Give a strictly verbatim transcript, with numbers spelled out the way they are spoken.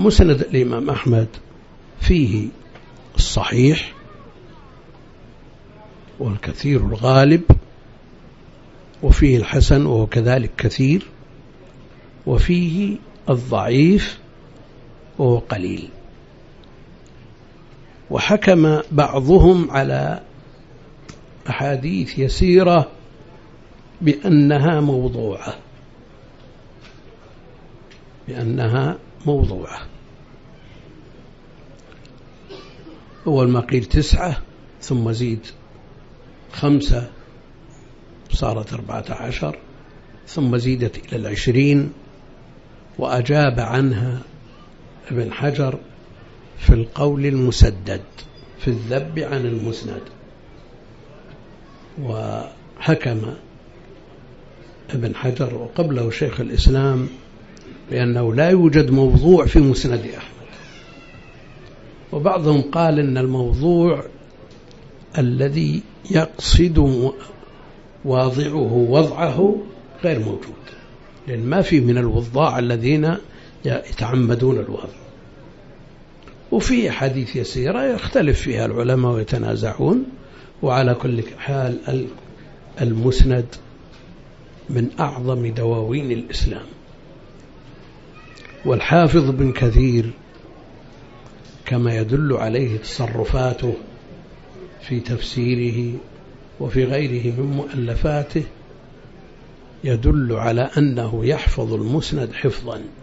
مسند الإمام أحمد فيه الصحيح والكثير الغالب، وفيه الحسن وهو كذلك كثير، وفيه الضعيف وهو قليل. وحكم بعضهم على أحاديث يسيرة بأنها موضوعة بأنها موضوعة أول ما قيل تسعة ثم زيد خمسة صارت أربعة عشر، ثم زيدت إلى العشرين، وأجاب عنها ابن حجر في القول المسدد في الذب عن المسند. وحكم ابن حجر وقبله شيخ الإسلام بأنه لا يوجد موضوع في مسند أحمد. وبعضهم قال إن الموضوع الذي يقصد واضعه وضعه غير موجود، لأن ما في من الوضاع الذين يتعمدون الوضع. وفي حديث يسيرة يختلف فيها العلماء ويتنازعون. وعلى كل حال المسند من أعظم دواوين الإسلام. والحافظ بن كثير كما يدل عليه تصرفاته في تفسيره وفي غيره من مؤلفاته يدل على أنه يحفظ المسند حفظا